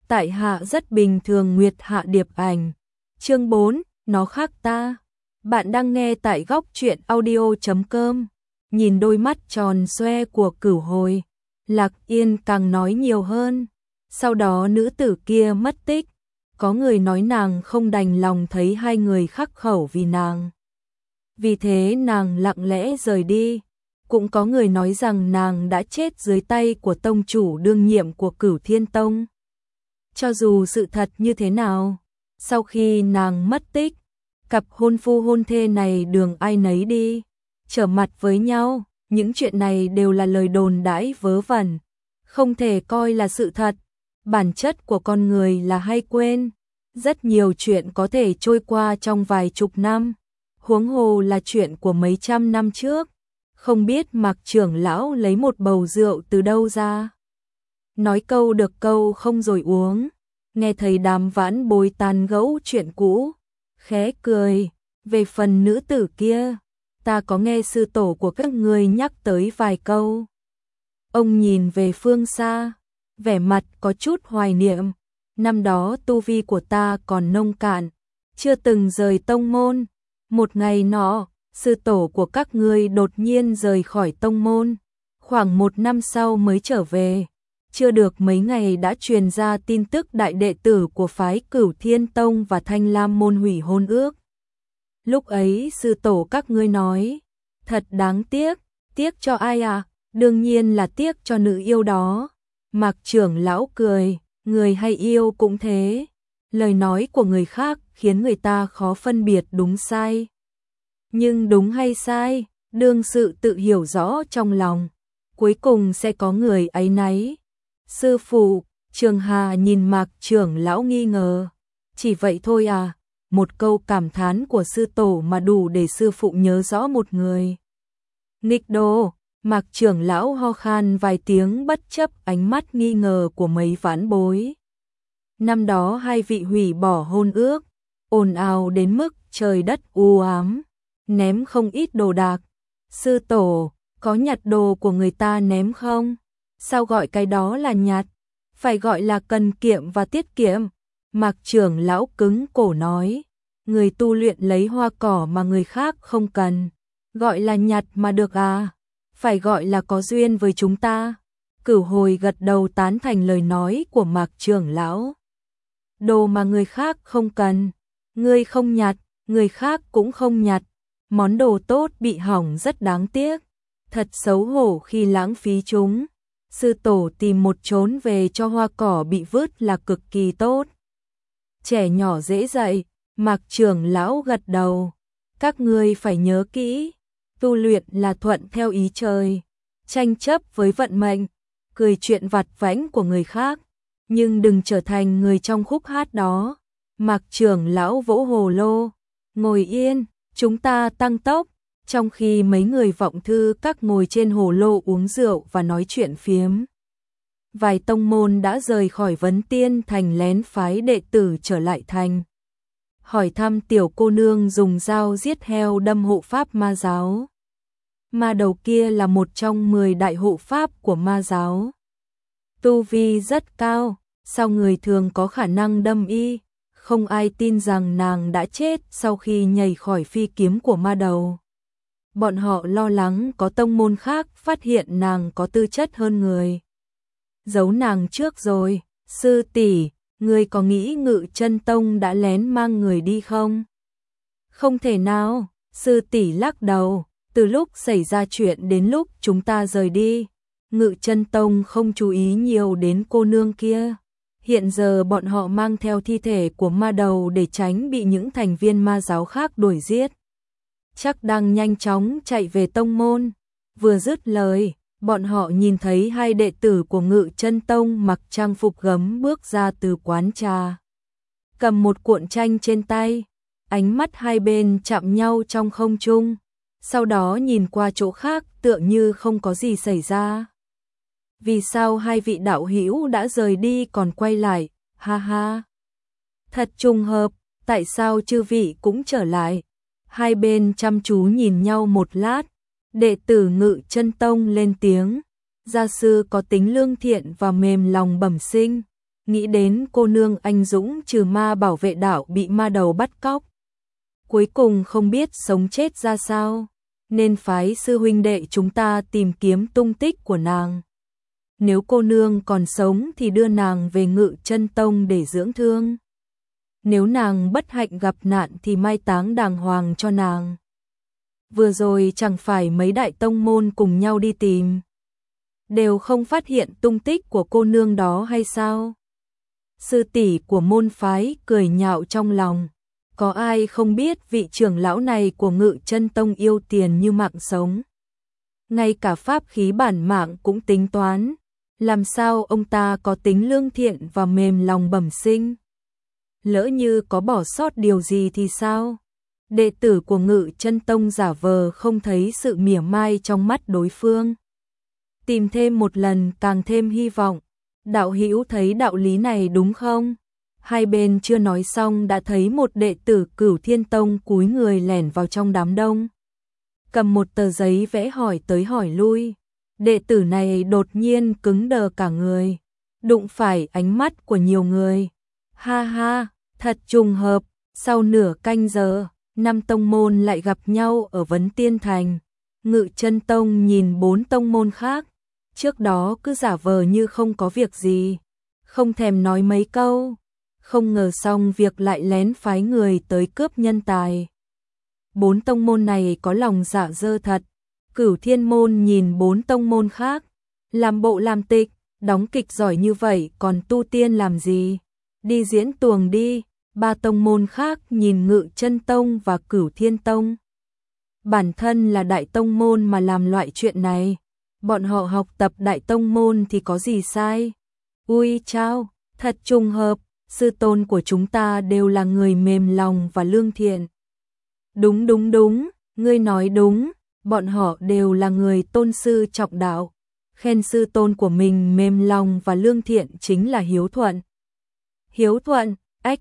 tại hạ rất bình thường. Nguyệt Hạ Điệp Ảnh. Chương 4, nó khác ta. Bạn đang nghe tại góc truyện audio.com. Nhìn đôi mắt tròn xoe của Cửu Hồi, Lạc Yên càng nói nhiều hơn. Sau đó nữ tử kia mất tích. Có người nói nàng không đành lòng thấy hai người khắc khẩu vì nàng. Vì thế nàng lặng lẽ rời đi. Cũng có người nói rằng nàng đã chết dưới tay của tông chủ đương nhiệm của Cửu Thiên Tông. Cho dù sự thật như thế nào, sau khi nàng mất tích, cặp hôn phu hôn thê này đường ai nấy đi, trở mặt với nhau. Những chuyện này đều là lời đồn đãi vớ vẩn, không thể coi là sự thật. Bản chất của con người là hay quên, rất nhiều chuyện có thể trôi qua trong vài chục năm, huống hồ là chuyện của mấy trăm năm trước. Không biết Mạc trưởng lão lấy một bầu rượu từ đâu ra. Nói câu được câu không rồi uống. Nghe thấy Đàm Vãn Bối tán gẫu chuyện cũ, khẽ cười. Về phần nữ tử kia, ta có nghe sư tổ của các ngươi nhắc tới vài câu. Ông nhìn về phương xa, vẻ mặt có chút hoài niệm. Năm đó tu vi của ta còn nông cạn, chưa từng rời tông môn. Một ngày nọ, sư tổ của các ngươi đột nhiên rời khỏi tông môn, khoảng 1 năm sau mới trở về. Chưa được mấy ngày đã truyền ra tin tức đại đệ tử của phái Cửu Thiên Tông và Thanh Lam môn hủy hôn ước. Lúc ấy sư tổ các ngươi nói, thật đáng tiếc. Tiếc cho ai à? Đương nhiên là tiếc cho nữ yêu đó. Mạc trưởng lão cười, người hay yêu cũng thế. Lời nói của người khác khiến người ta khó phân biệt đúng sai. Nhưng đúng hay sai, đương sự tự hiểu rõ trong lòng, cuối cùng sẽ có người áy náy. Sư phụ, Trường Hà nhìn Mạc trưởng lão nghi ngờ. Chỉ vậy thôi à? Một câu cảm thán của sư tổ mà đủ để sư phụ nhớ rõ một người. Nghịch đồ. Mạc trưởng lão ho khan vài tiếng bất chấp ánh mắt nghi ngờ của mấy vãn bối. Năm đó hai vị hủy bỏ hôn ước, ồn ào đến mức trời đất u ám, ném không ít đồ đạc. Sư tổ, có nhặt đồ của người ta ném không? Sao gọi cái đó là nhặt? Phải gọi là cần kiệm và tiết kiệm. Mạc trưởng lão cứng cổ nói, người tu luyện lấy hoa cỏ mà người khác không cần, gọi là nhặt mà được à? Phải gọi là có duyên với chúng ta. Cửu Hồi gật đầu tán thành lời nói của Mạc trưởng lão. Đồ mà người khác không cần, ngươi không nhặt, người khác cũng không nhặt. Món đồ tốt bị hỏng rất đáng tiếc, thật xấu hổ khi lãng phí chúng. Sư tổ tìm một chốn về cho hoa cỏ bị vứt là cực kỳ tốt. Trẻ nhỏ dễ dạy. Mạc trưởng lão gật đầu. Các ngươi phải nhớ kỹ, tu luyện là thuận theo ý trời, tranh chấp với vận mệnh, cười chuyện vặt vãnh của người khác, nhưng đừng trở thành người trong khúc hát đó. Mạc trưởng lão vỗ hồ lô, ngồi yên, chúng ta tăng tốc. Trong khi mấy người vọng thư các ngồi trên hồ lô uống rượu và nói chuyện phiếm, vài tông môn đã rời khỏi Vấn Tiên Thành lén phái đệ tử trở lại thành, hỏi thăm tiểu cô nương dùng dao giết heo đâm hộ pháp ma giáo. Ma đầu kia là một trong 10 đại hộ pháp của ma giáo. Tu vi rất cao, sao người thường có khả năng đâm y? Không ai tin rằng nàng đã chết sau khi nhảy khỏi phi kiếm của ma đầu. Bọn họ lo lắng có tông môn khác phát hiện nàng có tư chất hơn người, giấu nàng trước rồi. Sư tỷ, ngươi có nghĩ Ngự Chân Tông đã lén mang người đi không? Không thể nào. Sư tỷ lắc đầu. Từ lúc xảy ra chuyện đến lúc chúng ta rời đi, Ngự Chân Tông không chú ý nhiều đến cô nương kia. Hiện giờ bọn họ mang theo thi thể của ma đầu để tránh bị những thành viên ma giáo khác đuổi giết. Chắc đang nhanh chóng chạy về tông môn. Vừa dứt lời, bọn họ nhìn thấy hai đệ tử của Ngự Chân Tông mặc trang phục gấm bước ra từ quán trà, cầm một cuộn tranh trên tay. Ánh mắt hai bên chạm nhau trong không trung, sau đó nhìn qua chỗ khác tựa như không có gì xảy ra. Vì sao hai vị đạo hữu đã rời đi còn quay lại? Ha ha. Thật trùng hợp, tại sao chư vị cũng trở lại? Hai bên chăm chú nhìn nhau một lát, đệ tử Ngự Chân Tông lên tiếng, gia sư có tính lương thiện và mềm lòng bẩm sinh, nghĩ đến cô nương anh dũng trừ ma bảo vệ đảo bị ma đầu bắt cóc. Cuối cùng không biết sống chết ra sao, nên phái sư huynh đệ chúng ta tìm kiếm tung tích của nàng. Nếu cô nương còn sống thì đưa nàng về Ngự Chân Tông để dưỡng thương. Nếu nàng bất hạnh gặp nạn thì mai táng đàng hoàng cho nàng. Vừa rồi chẳng phải mấy đại tông môn cùng nhau đi tìm, đều không phát hiện tung tích của cô nương đó hay sao? Sư tỷ của môn phái cười nhạo trong lòng. Có ai không biết vị trưởng lão này của Ngự Chân Tông yêu tiền như mạng sống. Ngay cả pháp khí bản mạng cũng tính toán. Làm sao ông ta có tính lương thiện và mềm lòng bẩm sinh? Lỡ như có bỏ sót điều gì thì sao? Đệ tử của Ngự Chân Tông giả vờ không thấy sự mỉa mai trong mắt đối phương. Tìm thêm một lần càng thêm hy vọng. Đạo hữu thấy đạo lý này đúng không? Hai bên chưa nói xong đã thấy một đệ tử Cửu Thiên Tông cúi người lẻn vào trong đám đông. Cầm một tờ giấy vẽ hỏi tới hỏi lui. Đệ tử này đột nhiên cứng đờ cả người, đụng phải ánh mắt của nhiều người. Ha ha, thật trùng hợp, sau nửa canh giờ, 5 tông môn lại gặp nhau ở Vấn Tiên Thành. Ngự Chân Tông nhìn 4 tông môn khác, trước đó cứ giả vờ như không có việc gì, không thèm nói mấy câu. Không ngờ xong việc lại lén phái người tới cướp nhân tài. 4 tông môn này có lòng dạ dơ thật. Cửu Thiên môn nhìn 4 tông môn khác, làm bộ làm tịch, đóng kịch giỏi như vậy còn tu tiên làm gì? Đi diễn tuồng đi. 3 tông môn khác nhìn Ngự Chân Tông và Cửu Thiên Tông. Bản thân là đại tông môn mà làm loại chuyện này, bọn họ học tập đại tông môn thì có gì sai? Ui chao, thật trùng hợp, sư tôn của chúng ta đều là người mềm lòng và lương thiện. Đúng đúng đúng, ngươi nói đúng, bọn họ đều là người tôn sư trọng đạo. Khen sư tôn của mình mềm lòng và lương thiện chính là hiếu thuận. Hiếu thuận,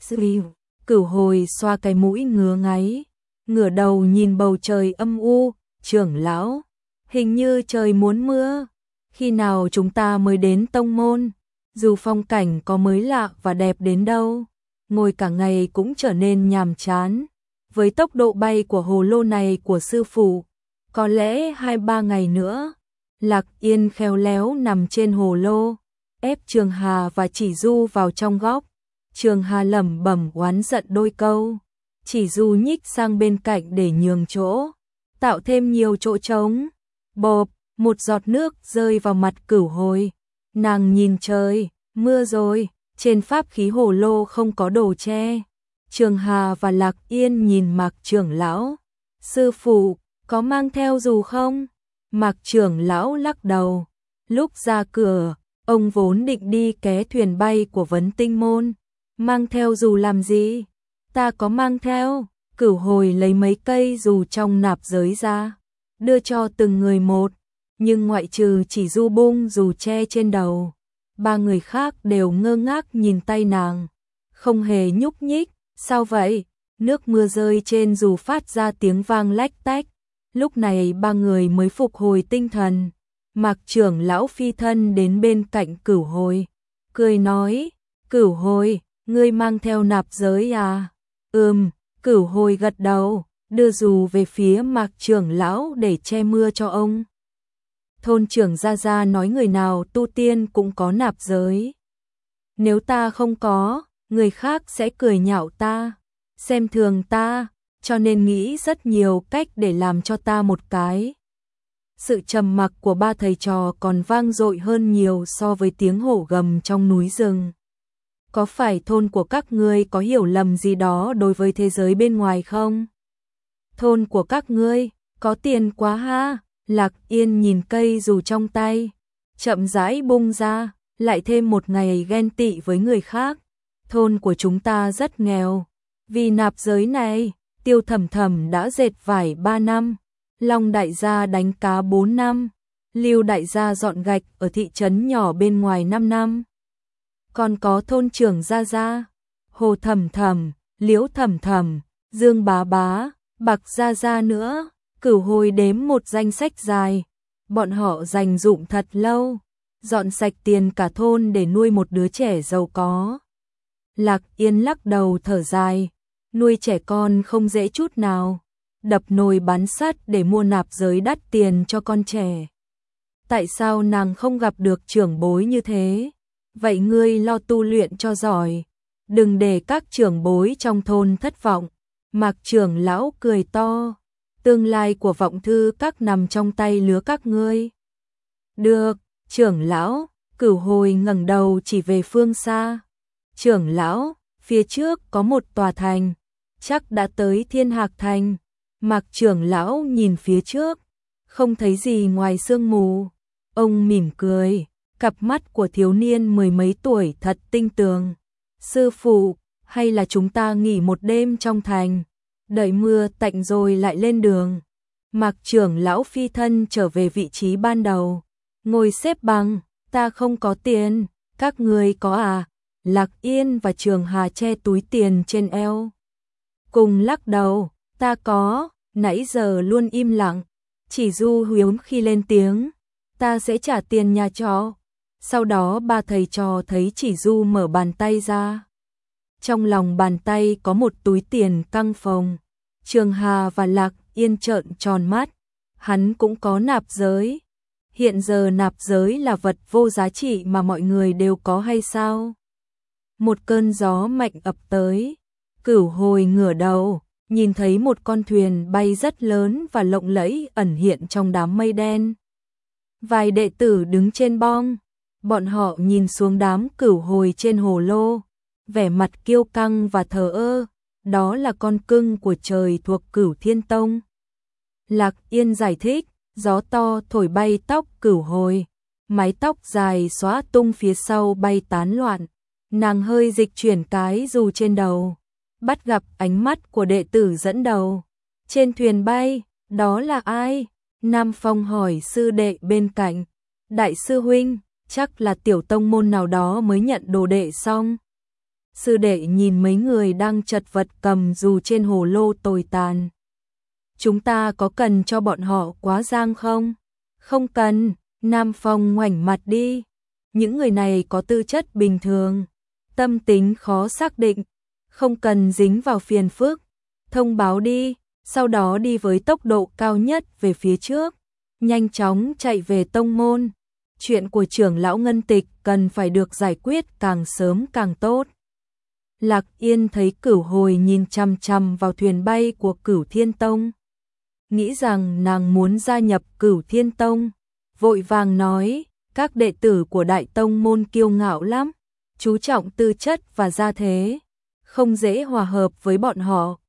Cửu Hồi xoa cái mũi ngứa ngáy, ngửa đầu nhìn bầu trời âm u. Trưởng lão, hình như trời muốn mưa. Khi nào chúng ta mới đến tông môn? Dù phong cảnh có mới lạ và đẹp đến đâu, ngồi cả ngày cũng trở nên nhàm chán. Với tốc độ bay của hồ lô này của sư phụ, có lẽ 2-3 ngày nữa. Lạc Yên khéo léo nằm trên hồ lô, ép Trường Hà và Chỉ Du vào trong góc. Trường Hà lẩm bẩm oán giận đôi câu. Chỉ Du nhích sang bên cạnh để nhường chỗ, tạo thêm nhiều chỗ trống. Bộp, một giọt nước rơi vào mặt Cửu Hồi. Nàng nhìn trời, mưa rồi, trên pháp khí hồ lô không có đồ che. Trường Hà và Lạc Yên nhìn Mạc trưởng lão. Sư phụ, có mang theo dù không? Mạc trưởng lão lắc đầu. Lúc ra cửa, ông vốn định đi ké thuyền bay của Vấn Tinh môn. Mang theo dù làm gì? Ta có mang theo. Cửu Hồi lấy mấy cây dù trong nạp giới ra, đưa cho từng người một. Nhưng ngoại trừ Chỉ Du bung dù che trên đầu, 3 người khác đều ngơ ngác nhìn tay nàng, không hề nhúc nhích. Sao vậy? Nước mưa rơi trên dù phát ra tiếng vang lách tách. Lúc này 3 người mới phục hồi tinh thần. Mạc trưởng lão phi thân đến bên cạnh Cửu Hồi, cười nói, Cửu Hồi, ngươi mang theo nạp giới à? Cửu Hồi gật đầu, đưa dù về phía Mạc trưởng lão để che mưa cho ông. Thôn trưởng Gia Gia nói người nào tu tiên cũng có nạp giới. Nếu ta không có, người khác sẽ cười nhạo ta, xem thường ta, cho nên nghĩ rất nhiều cách để làm cho ta một cái. Sự trầm mặc của 3 thầy trò còn vang dội hơn nhiều so với tiếng hổ gầm trong núi rừng. Có phải thôn của các ngươi có hiểu lầm gì đó đối với thế giới bên ngoài không? Thôn của các ngươi có tiền quá ha. Lạc Yên nhìn cây dù trong tay, chậm rãi bung ra, lại thêm một ngày ghen tị với người khác. Thôn của chúng ta rất nghèo, vì nạp giới này, Tiêu Thẩm Thẩm đã dệt vải 3 năm, Long đại gia đánh cá 4 năm, Lưu đại gia dọn gạch ở thị trấn nhỏ bên ngoài 5 năm. Còn có thôn trưởng Gia Gia, Hồ Thẩm Thẩm, Liễu Thẩm Thẩm, Dương Bá Bá, Bạc Gia Gia nữa. Cửu Hồi đếm một danh sách dài, bọn họ dành dụm thật lâu, dọn sạch tiền cả thôn để nuôi một đứa trẻ giàu có. Lạc Yên lắc đầu thở dài, nuôi trẻ con không dễ chút nào, đập nồi bán sắt để mua nạp giới đắt tiền cho con trẻ. Tại sao nàng không gặp được trưởng bối như thế? Vậy ngươi lo tu luyện cho giỏi, đừng để các trưởng bối trong thôn thất vọng. Mạc trưởng lão cười to, tương lai của Vọng Thư Các nằm trong tay lứa các ngươi. Được, trưởng lão. Cửu Hồi ngẩng đầu chỉ về phương xa. Trưởng lão, phía trước có một tòa thành, chắc đã tới Thiên Hạc Thành. Mạc trưởng lão nhìn phía trước, không thấy gì ngoài sương mù. Ông mỉm cười, cặp mắt của thiếu niên mười mấy tuổi thật tinh tường. Sư phụ, hay là chúng ta nghỉ một đêm trong thành, đợi mưa tạnh rồi lại lên đường. Mạc trưởng lão phi thân trở về vị trí ban đầu, ngồi xếp bằng. Ta không có tiền, các người có à? Lạc Yên và Trường Hà che túi tiền trên eo, cùng lắc đầu. Ta có, nãy giờ luôn im lặng, chỉ Du hiếm khi lên tiếng. Ta sẽ trả tiền nhà trọ. Sau đó ba thầy trò thấy Chỉ Du mở bàn tay ra. Trong lòng bàn tay có một túi tiền căng phồng. Trường Hà và Lạc Yên trợn tròn mắt, hắn cũng có nạp giới. Hiện giờ nạp giới là vật vô giá trị mà mọi người đều có hay sao? Một cơn gió mạnh ập tới, Cửu Hồi ngửa đầu, nhìn thấy một con thuyền bay rất lớn và lộng lẫy ẩn hiện trong đám mây đen. Vài đệ tử đứng trên bong, bọn họ nhìn xuống đám Cửu Hồi trên hồ lô, vẻ mặt kiêu căng và thờ ơ. Đó là con cưng của trời thuộc Cửu Thiên Tông. Lạc Yên giải thích, gió to thổi bay tóc Cửu Hồi, mái tóc dài xõa tung phía sau bay tán loạn. Nàng hơi dịch chuyển cái dù trên đầu, bắt gặp ánh mắt của đệ tử dẫn đầu. Trên thuyền bay, đó là ai? Nam Phong hỏi sư đệ bên cạnh. Đại sư huynh, chắc là tiểu tông môn nào đó mới nhận đồ đệ xong. Sư đệ nhìn mấy người đang chật vật cầm dù trên hồ lô tồi tàn. Chúng ta có cần cho bọn họ quá giang không? Không cần, Nam Phong ngoảnh mặt đi. Những người này có tư chất bình thường, tâm tính khó xác định, không cần dính vào phiền phức. Thông báo đi, sau đó đi với tốc độ cao nhất về phía trước, nhanh chóng chạy về tông môn. Chuyện của trưởng lão Ngân Tịch cần phải được giải quyết càng sớm càng tốt. Lạc Yên thấy Cửu Hồi nhìn chằm chằm vào thuyền bay của Cửu Thiên Tông, nghĩ rằng nàng muốn gia nhập Cửu Thiên Tông, vội vàng nói, các đệ tử của Đại Tông môn kiêu ngạo lắm, chú trọng tư chất và gia thế, không dễ hòa hợp với bọn họ.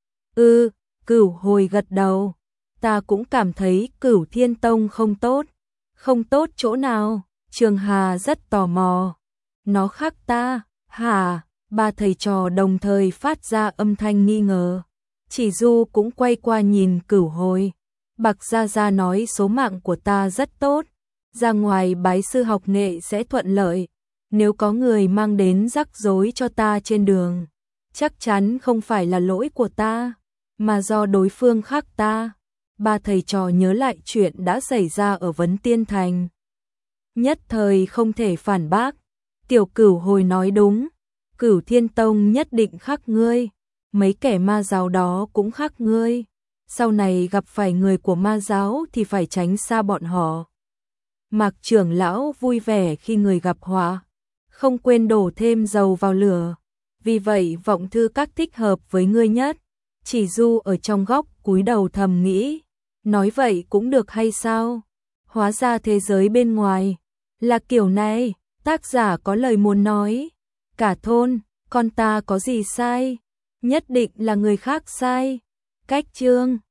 Cửu Hồi gật đầu, ta cũng cảm thấy Cửu Thiên Tông không tốt. Không tốt chỗ nào? Trường Hà rất tò mò. Nó khác ta, hả? Ba thầy trò đồng thời phát ra âm thanh nghi ngờ. Chỉ Du cũng quay qua nhìn Cửu Hồi. Bạc Gia Gia nói số mạng của ta rất tốt, ra ngoài bái sư học nghệ sẽ thuận lợi. Nếu có người mang đến rắc rối cho ta trên đường, chắc chắn không phải là lỗi của ta, mà do đối phương khác ta. Ba thầy trò nhớ lại chuyện đã xảy ra ở Vấn Tiên Thành, nhất thời không thể phản bác. Tiểu Cửu Hồi nói đúng, Cửu Thiên Tông nhất định khác ngươi, mấy kẻ ma giáo đó cũng khác ngươi. Sau này gặp phải người của ma giáo thì phải tránh xa bọn họ. Mạc trưởng lão vui vẻ khi người gặp họa, không quên đổ thêm dầu vào lửa. Vì vậy Vọng Thư Các thích hợp với ngươi nhất. Chỉ Du ở trong góc cúi đầu thầm nghĩ, nói vậy cũng được hay sao? Hóa ra thế giới bên ngoài là kiểu này. Tác giả có lời muốn nói, cả thôn, con ta có gì sai? Nhất định là người khác sai. Cách chương